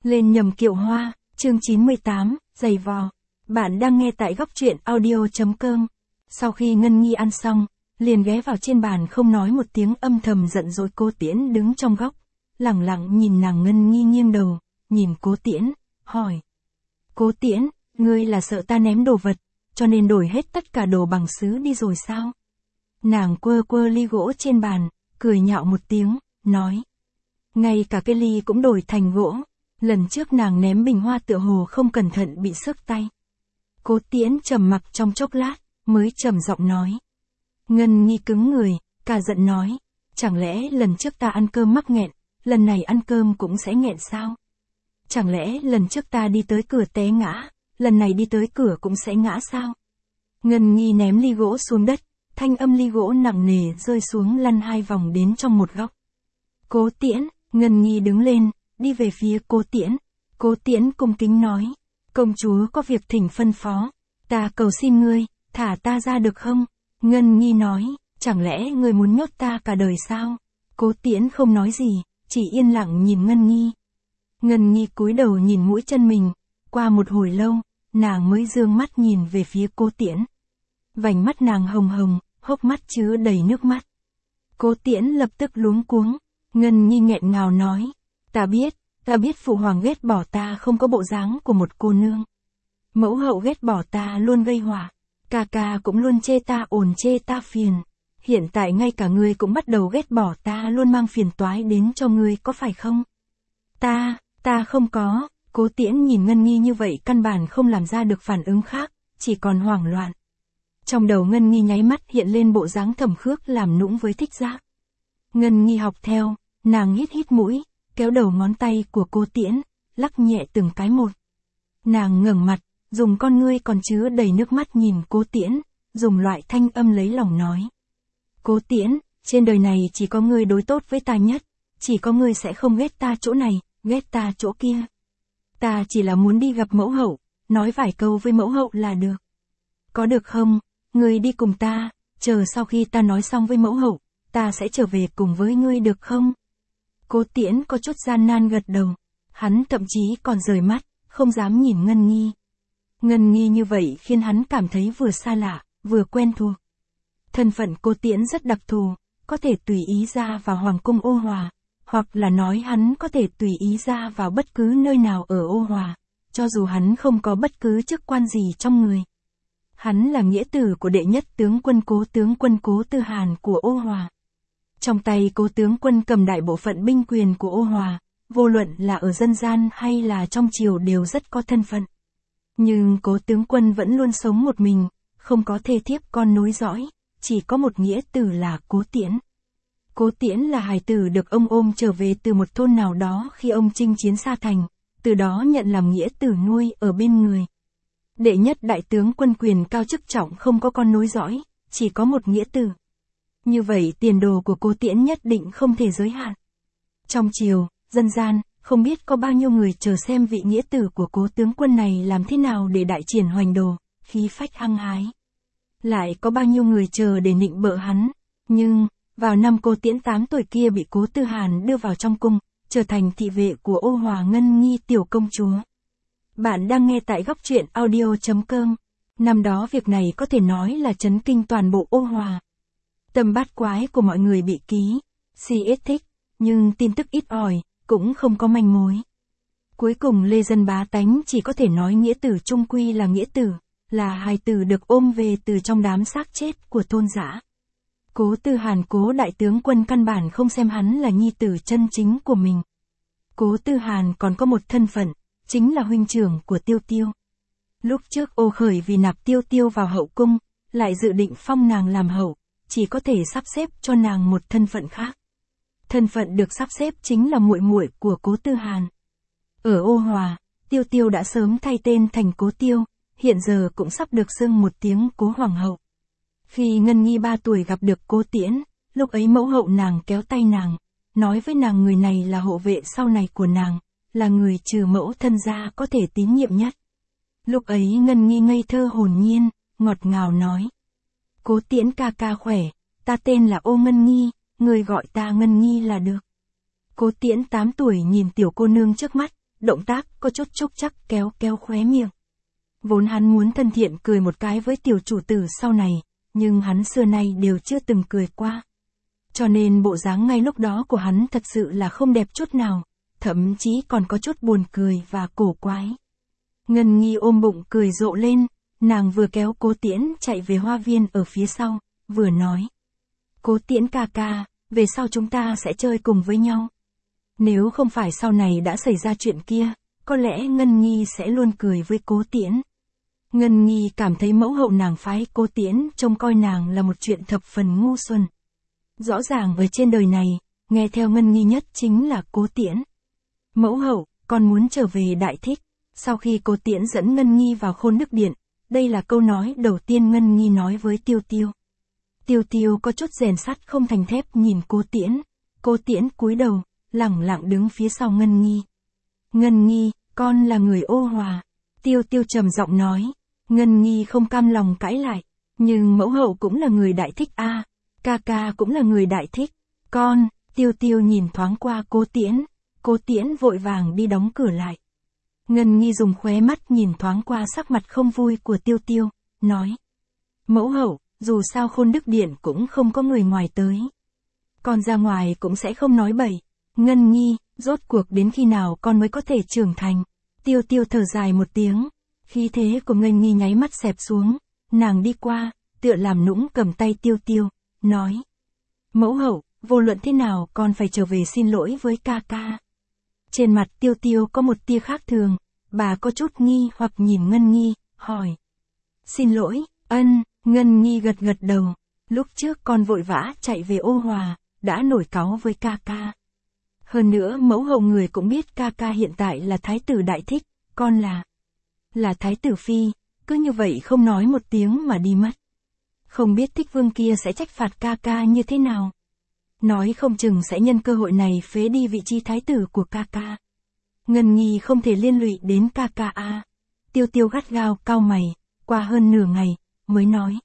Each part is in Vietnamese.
Lên nhầm kiệu hoa, chương 98, giày vò. Bạn đang nghe tại góc truyện audio.com. Sau khi Ngân Nhi ăn xong, liền ghé vào trên bàn không nói một tiếng, âm thầm giận dỗi. Cố Tiễn đứng trong góc, lẳng lặng nhìn nàng. Ngân Nhi nghiêng đầu, nhìn Cố Tiễn, hỏi. Cố Tiễn, ngươi là sợ ta ném đồ vật, cho nên đổi hết tất cả đồ bằng sứ đi rồi sao? Nàng quơ quơ ly gỗ trên bàn, cười nhạo một tiếng, nói. Ngay cả cái ly cũng đổi thành gỗ. Lần trước nàng ném bình hoa tựa hồ không cẩn thận bị xước tay. Cố Tiễn trầm mặc trong chốc lát, mới trầm giọng nói. Ngân Nhi cứng người, cả giận nói. Chẳng lẽ lần trước ta ăn cơm mắc nghẹn, lần này ăn cơm cũng sẽ nghẹn sao? Chẳng lẽ lần trước ta đi tới cửa té ngã, lần này đi tới cửa cũng sẽ ngã sao? Ngân Nhi ném ly gỗ xuống đất, thanh âm ly gỗ nặng nề rơi xuống, lăn 2 vòng đến trong một góc. Cố Tiễn, Ngân Nhi đứng lên, đi về phía Cố Tiễn. Cố Tiễn cung kính nói. Công chúa có việc thỉnh phân phó. Ta cầu xin ngươi, thả ta ra được không? Ngân Nhi nói, chẳng lẽ ngươi muốn nhốt ta cả đời sao? Cố Tiễn không nói gì, chỉ yên lặng nhìn Ngân Nhi. Ngân Nhi cúi đầu nhìn mũi chân mình. Qua một hồi lâu, nàng mới dương mắt nhìn về phía Cố Tiễn. Vành mắt nàng hồng hồng, hốc mắt chứa đầy nước mắt. Cố Tiễn lập tức luống cuống. Ngân Nhi nghẹn ngào nói. Ta biết phụ hoàng ghét bỏ ta không có bộ dáng của một cô nương. Mẫu hậu ghét bỏ ta luôn gây họa. Ca ca cũng luôn chê ta ồn, chê ta phiền. Hiện tại ngay cả ngươi cũng bắt đầu ghét bỏ ta, luôn mang phiền toái đến cho ngươi, có phải không? Ta không có. Cố Tiễn nhìn Ngân Nhi như vậy căn bản không làm ra được phản ứng khác, chỉ còn hoảng loạn. Trong đầu Ngân Nhi nháy mắt hiện lên bộ dáng Thẩm Khước làm nũng với Thích Giác. Ngân Nhi học theo, nàng hít hít mũi, kéo đầu ngón tay của Cố Tiễn, lắc nhẹ từng cái một. Nàng ngẩng mặt, dùng con ngươi còn chứa đầy nước mắt nhìn Cố Tiễn, dùng loại thanh âm lấy lòng nói. Cố Tiễn, trên đời này chỉ có ngươi đối tốt với ta nhất, chỉ có ngươi sẽ không ghét ta chỗ này, ghét ta chỗ kia. Ta chỉ là muốn đi gặp mẫu hậu, nói vài câu với mẫu hậu là được. Có được không? Ngươi đi cùng ta, chờ sau khi ta nói xong với mẫu hậu, ta sẽ trở về cùng với ngươi được không? Cố Tiễn có chút gian nan gật đầu. Hắn thậm chí còn rời mắt, không dám nhìn Ngân Nhi. Ngân Nhi như vậy khiến hắn cảm thấy vừa xa lạ, vừa quen thuộc. Thân phận Cố Tiễn rất đặc thù, có thể tùy ý ra vào Hoàng cung Ô Hòa, hoặc là nói hắn có thể tùy ý ra vào bất cứ nơi nào ở Ô Hòa, cho dù hắn không có bất cứ chức quan gì trong người. Hắn là nghĩa tử của đệ nhất tướng quân Cố Tư Hàn của Ô Hòa. Trong tay Cố tướng quân cầm đại bộ phận binh quyền của Ô Hòa, vô luận là ở dân gian hay là trong triều đều rất có thân phận. Nhưng Cố tướng quân vẫn luôn sống một mình, không có thê thiếp con nối dõi, chỉ có một nghĩa tử là Cố Tiễn. Cố Tiễn là hài tử được ông ôm trở về từ một thôn nào đó khi ông chinh chiến xa thành, từ đó nhận làm nghĩa tử nuôi ở bên người. Đệ nhất đại tướng quân quyền cao chức trọng không có con nối dõi, chỉ có một nghĩa tử. Như vậy tiền đồ của Cố Tiễn nhất định không thể giới hạn. Trong triều, dân gian, không biết có bao nhiêu người chờ xem vị nghĩa tử của Cố tướng quân này làm thế nào để đại triển hoành đồ, khí phách hăng hái. Lại có bao nhiêu người chờ để nịnh bợ hắn. Nhưng, vào năm Cố Tiễn 8 tuổi kia bị Cố Tư Hàn đưa vào trong cung, trở thành thị vệ của Ô Hòa Ngân Nhi tiểu công chúa. Bạn đang nghe tại góc truyện audio.com. Năm đó việc này có thể nói là chấn kinh toàn bộ Ô Hòa. Tâm bát quái của mọi người bị ký, CS thích, nhưng tin tức ít ỏi, cũng không có manh mối. Cuối cùng lê dân bá tánh chỉ có thể nói nghĩa tử chung quy là nghĩa tử, là hài tử được ôm về từ trong đám xác chết của thôn dã. Cố Tư Hàn Cố đại tướng quân căn bản không xem hắn là nhi tử chân chính của mình. Cố Tư Hàn còn có một thân phận, chính là huynh trưởng của Tiêu Tiêu. Lúc trước Ô Khởi vì nạp Tiêu Tiêu vào hậu cung, lại dự định phong nàng làm hậu, chỉ có thể sắp xếp cho nàng một thân phận khác. Thân phận được sắp xếp chính là muội muội của Cố Tư Hàn. Ở Ô Hòa, Tiêu Tiêu đã sớm thay tên thành Cố Tiêu, hiện giờ cũng sắp được xưng một tiếng Cố Hoàng hậu. Khi Ngân Nhi 3 tuổi gặp được Cố Tiễn, lúc ấy mẫu hậu nàng kéo tay nàng, nói với nàng người này là hộ vệ sau này của nàng, là người trừ mẫu thân ra có thể tín nhiệm nhất. Lúc ấy Ngân Nhi ngây thơ hồn nhiên, ngọt ngào nói. Cố Tiễn ca ca khỏe, ta tên là Ô Ngân Nhi, người gọi ta Ngân Nhi là được. Cố Tiễn 8 tuổi nhìn tiểu cô nương trước mắt, động tác có chút chúc chắc kéo kéo khóe miệng. Vốn hắn muốn thân thiện cười một cái với tiểu chủ tử sau này, nhưng hắn xưa nay đều chưa từng cười qua. Cho nên bộ dáng ngay lúc đó của hắn thật sự là không đẹp chút nào, thậm chí còn có chút buồn cười và cổ quái. Ngân Nhi ôm bụng cười rộ lên, nàng vừa kéo Cố Tiễn chạy về hoa viên ở phía sau, vừa nói. Cố Tiễn ca ca, về sau chúng ta sẽ chơi cùng với nhau. Nếu không phải sau này đã xảy ra chuyện kia, có lẽ Ngân Nhi sẽ luôn cười với Cố Tiễn. Ngân Nhi cảm thấy mẫu hậu nàng phái Cố Tiễn trông coi nàng là một chuyện thập phần ngu xuẩn. Rõ ràng ở trên đời này, nghe theo Ngân Nhi nhất chính là Cố Tiễn. Mẫu hậu, con muốn trở về Đại Thích. Sau khi Cố Tiễn dẫn Ngân Nhi vào Khôn Đức Điện, đây là câu nói đầu tiên Ngân Nhi nói với Tiêu Tiêu. Tiêu Tiêu có chút rèn sắt không thành thép nhìn Cố Tiễn. Cố Tiễn cúi đầu, lẳng lặng đứng phía sau Ngân Nhi. Ngân Nhi, con là người Ô Hòa. Tiêu Tiêu trầm giọng nói. Ngân Nhi không cam lòng cãi lại. Nhưng mẫu hậu cũng là người Đại Thích a, ca ca cũng là người Đại Thích. Con, Tiêu Tiêu nhìn thoáng qua Cố Tiễn. Cố Tiễn vội vàng đi đóng cửa lại. Ngân Nhi dùng khóe mắt nhìn thoáng qua sắc mặt không vui của Tiêu Tiêu, nói. Mẫu hậu, dù sao Khôn Đức Điện cũng không có người ngoài tới. Con ra ngoài cũng sẽ không nói bậy. Ngân Nhi, rốt cuộc đến khi nào con mới có thể trưởng thành? Tiêu Tiêu thở dài một tiếng. Khí thế của Ngân Nhi nháy mắt xẹp xuống. Nàng đi qua, tựa làm nũng cầm tay Tiêu Tiêu, nói. Mẫu hậu, vô luận thế nào con phải trở về xin lỗi với ca ca. Trên mặt Tiêu Tiêu có một tia khác thường, bà có chút nghi hoặc nhìn Ngân Nhi, hỏi. Xin lỗi, ân, Ngân Nhi gật gật đầu. Lúc trước con vội vã chạy về Ô Hòa, đã nổi cáu với ca ca. Hơn nữa mẫu hậu người cũng biết ca ca hiện tại là thái tử Đại Thích, con là thái tử phi, cứ như vậy không nói một tiếng mà đi mất. Không biết Thích Vương kia sẽ trách phạt ca ca như thế nào. Nói không chừng sẽ nhân cơ hội này phế đi vị trí thái tử của ca ca. Ngân Nhi không thể liên lụy đến ca ca a. Tiêu Tiêu gắt gao cau mày, qua hơn nửa ngày, mới nói.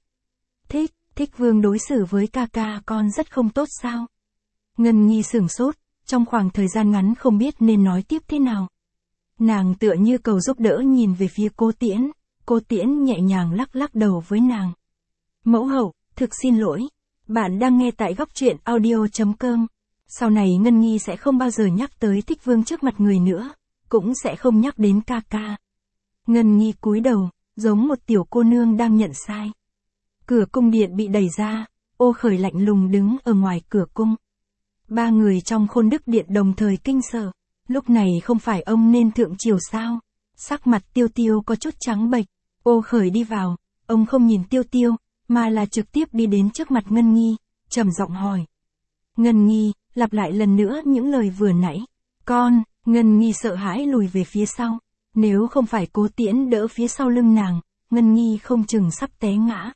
Thích Vương đối xử với ca ca con rất không tốt sao? Ngân Nhi sửng sốt, trong khoảng thời gian ngắn không biết nên nói tiếp thế nào. Nàng tựa như cầu giúp đỡ nhìn về phía Cố Tiễn, Cố Tiễn nhẹ nhàng lắc lắc đầu với nàng. Mẫu hậu, thực xin lỗi. Bạn đang nghe tại góc truyện audio.com. Sau này Ngân Nhi sẽ không bao giờ nhắc tới Thích Vương trước mặt người nữa, cũng sẽ không nhắc đến ca ca. Ngân Nhi cúi đầu, giống một tiểu cô nương đang nhận sai. Cửa cung điện bị đẩy ra, Ô Khởi lạnh lùng đứng ở ngoài cửa cung. Ba người trong Khôn Đức Điện đồng thời kinh sợ, lúc này không phải ông nên thượng triều sao? Sắc mặt Tiêu Tiêu có chút trắng bệch. Ô Khởi đi vào, ông không nhìn Tiêu Tiêu, mà là trực tiếp đi đến trước mặt Ngân Nhi, trầm giọng hỏi. Ngân Nhi, lặp lại lần nữa những lời vừa nãy. Con, Ngân Nhi sợ hãi lùi về phía sau. Nếu không phải Cố Tiễn đỡ phía sau lưng nàng, Ngân Nhi không chừng sắp té ngã.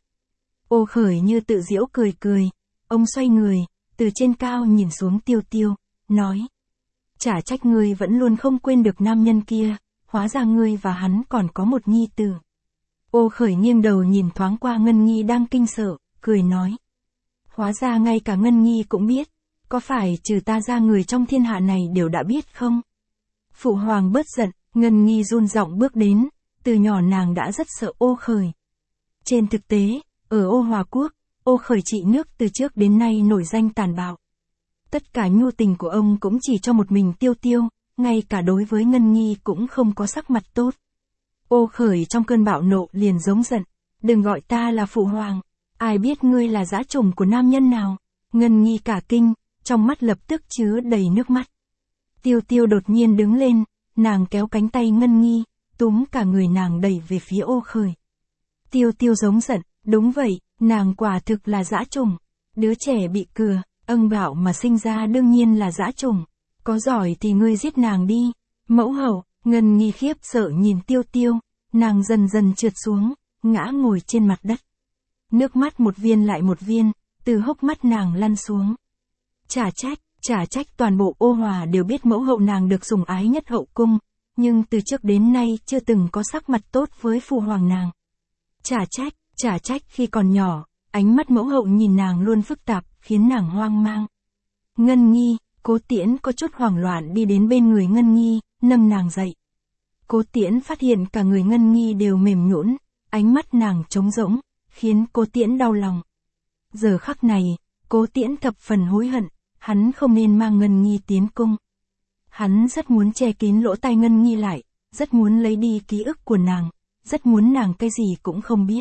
Ô Khởi như tự giễu cười cười. Ông xoay người, từ trên cao nhìn xuống Tiêu Tiêu, nói. Chả trách ngươi vẫn luôn không quên được nam nhân kia, hóa ra ngươi và hắn còn có một nhi tử. Ô Khởi nghiêng đầu nhìn thoáng qua Ngân Nhi đang kinh sợ, cười nói. Hóa ra ngay cả Ngân Nhi cũng biết, có phải trừ ta ra người trong thiên hạ này đều đã biết không? Phụ hoàng bớt giận, Ngân Nhi run giọng bước đến, từ nhỏ nàng đã rất sợ Ô Khởi. Trên thực tế, ở Ô Hòa Quốc, Ô Khởi trị nước từ trước đến nay nổi danh tàn bạo. Tất cả nhu tình của ông cũng chỉ cho một mình Tiêu Tiêu, ngay cả đối với Ngân Nhi cũng không có sắc mặt tốt. Ô Khởi trong cơn bạo nộ liền giống giận, đừng gọi ta là phụ hoàng, ai biết ngươi là dã chủng của nam nhân nào. Ngân Nhi cả kinh, trong mắt lập tức chứa đầy nước mắt. Tiêu Tiêu đột nhiên đứng lên, nàng kéo cánh tay Ngân Nhi, túm cả người nàng đẩy về phía Ô Khởi. Tiêu Tiêu giống giận, đúng vậy, nàng quả thực là dã chủng. Đứa trẻ bị cừa, âng bạo mà sinh ra đương nhiên là dã chủng. Có giỏi thì ngươi giết nàng đi. Mẫu hậu, Ngân Nhi khiếp sợ nhìn Tiêu Tiêu, nàng dần dần trượt xuống, ngã ngồi trên mặt đất. Nước mắt một viên lại một viên, từ hốc mắt nàng lăn xuống. Chả trách toàn bộ Ô Hòa đều biết mẫu hậu nàng được sủng ái nhất hậu cung, nhưng từ trước đến nay chưa từng có sắc mặt tốt với phụ hoàng nàng. Chả trách khi còn nhỏ, ánh mắt mẫu hậu nhìn nàng luôn phức tạp, khiến nàng hoang mang. Ngân Nhi, Cố Tiễn có chút hoảng loạn đi đến bên người Ngân Nhi, nâng nàng dậy. Cố Tiễn phát hiện cả người Ngân Nghi đều mềm nhũn, ánh mắt nàng trống rỗng, khiến Cố Tiễn đau lòng. Giờ khắc này, Cố Tiễn thập phần hối hận, hắn không nên mang Ngân Nghi tiến cung. Hắn rất muốn che kín lỗ tai Ngân Nghi lại, rất muốn lấy đi ký ức của nàng, rất muốn nàng cái gì cũng không biết.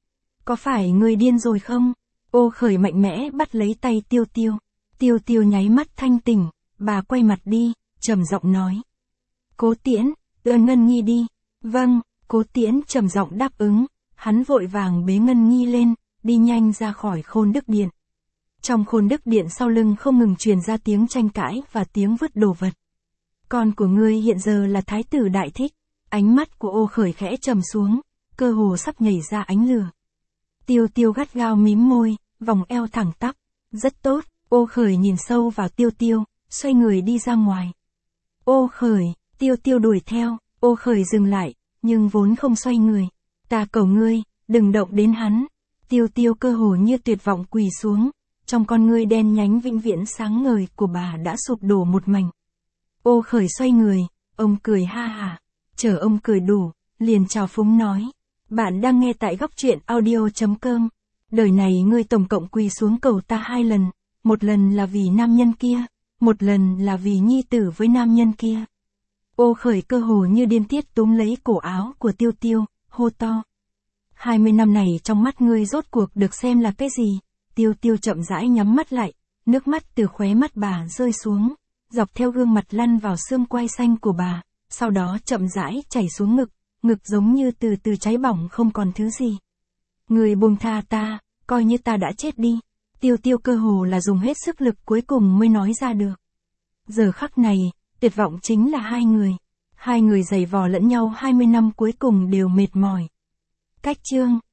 Có phải ngươi điên rồi không? Ô Khởi mạnh mẽ bắt lấy tay Tiêu Tiêu. Tiêu Tiêu nháy mắt thanh tỉnh, bà quay mặt đi, trầm giọng nói. Cố Tiễn, đưa Ngân Nghi đi. Vâng, Cố Tiễn trầm giọng đáp ứng, hắn vội vàng bế Ngân Nghi lên, đi nhanh ra khỏi Khôn Đức Điện. Trong Khôn Đức Điện sau lưng không ngừng truyền ra tiếng tranh cãi và tiếng vứt đồ vật. Con của ngươi hiện giờ là Thái tử Đại Thích. Ánh mắt của Ô Khởi khẽ trầm xuống, cơ hồ sắp nhảy ra ánh lửa. Tiêu Tiêu gắt gao mím môi, vòng eo thẳng tắp. Rất tốt, Ô Khởi nhìn sâu vào Tiêu Tiêu, xoay người đi ra ngoài. Ô Khởi, Tiêu Tiêu đuổi theo, Ô Khởi dừng lại, nhưng vốn không xoay người. Ta cầu ngươi, đừng động đến hắn. Tiêu Tiêu cơ hồ như tuyệt vọng quỳ xuống, trong con ngươi đen nhánh vĩnh viễn sáng ngời của bà đã sụp đổ một mảnh. Ô Khởi xoay người, ông cười ha hả, chờ ông cười đủ, liền chào phúng nói. Bạn đang nghe tại góc truyện audio.com. Đời này ngươi tổng cộng quỳ xuống cầu ta 2 lần, một lần là vì nam nhân kia, một lần là vì nhi tử với nam nhân kia. Ô Khởi cơ hồ như điên tiết túm lấy cổ áo của Tiêu Tiêu, hô to. 20 năm này trong mắt ngươi rốt cuộc được xem là cái gì? Tiêu Tiêu chậm rãi nhắm mắt lại, nước mắt từ khóe mắt bà rơi xuống, dọc theo gương mặt lăn vào xương quai xanh của bà, sau đó chậm rãi chảy xuống ngực, ngực giống như từ từ cháy bỏng không còn thứ gì. Ngươi buông tha ta, coi như ta đã chết đi. Tiêu Tiêu cơ hồ là dùng hết sức lực cuối cùng mới nói ra được. Giờ khắc này, tuyệt vọng chính là hai người. Hai người giày vò lẫn nhau 20 năm cuối cùng đều mệt mỏi. Cách chương